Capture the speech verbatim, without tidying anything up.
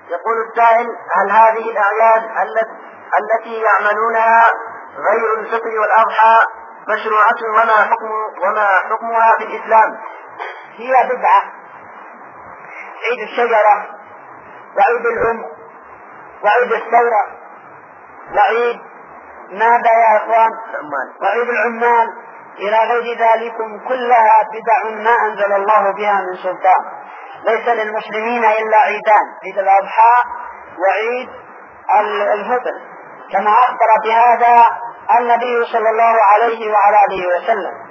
يقول السائل: هل هذه الأعياد التي يعملونها غير الفطر والأضحى مشروعة وما حكم وما حكمها في الإسلام؟ هي بدعة. عيد الشجرة وعيد الأم وعيد الثورة وعيد ماذا يا أخوان وعيد العمال إلى غير ذلكم كلها بدع ما أنزل الله بها من سلطان. ليس للمسلمين إلا عيدان: عيد الأضحى وعيد الفطر، كما أخبر بهذا النبي صلى الله عليه وعلى آله وسلم.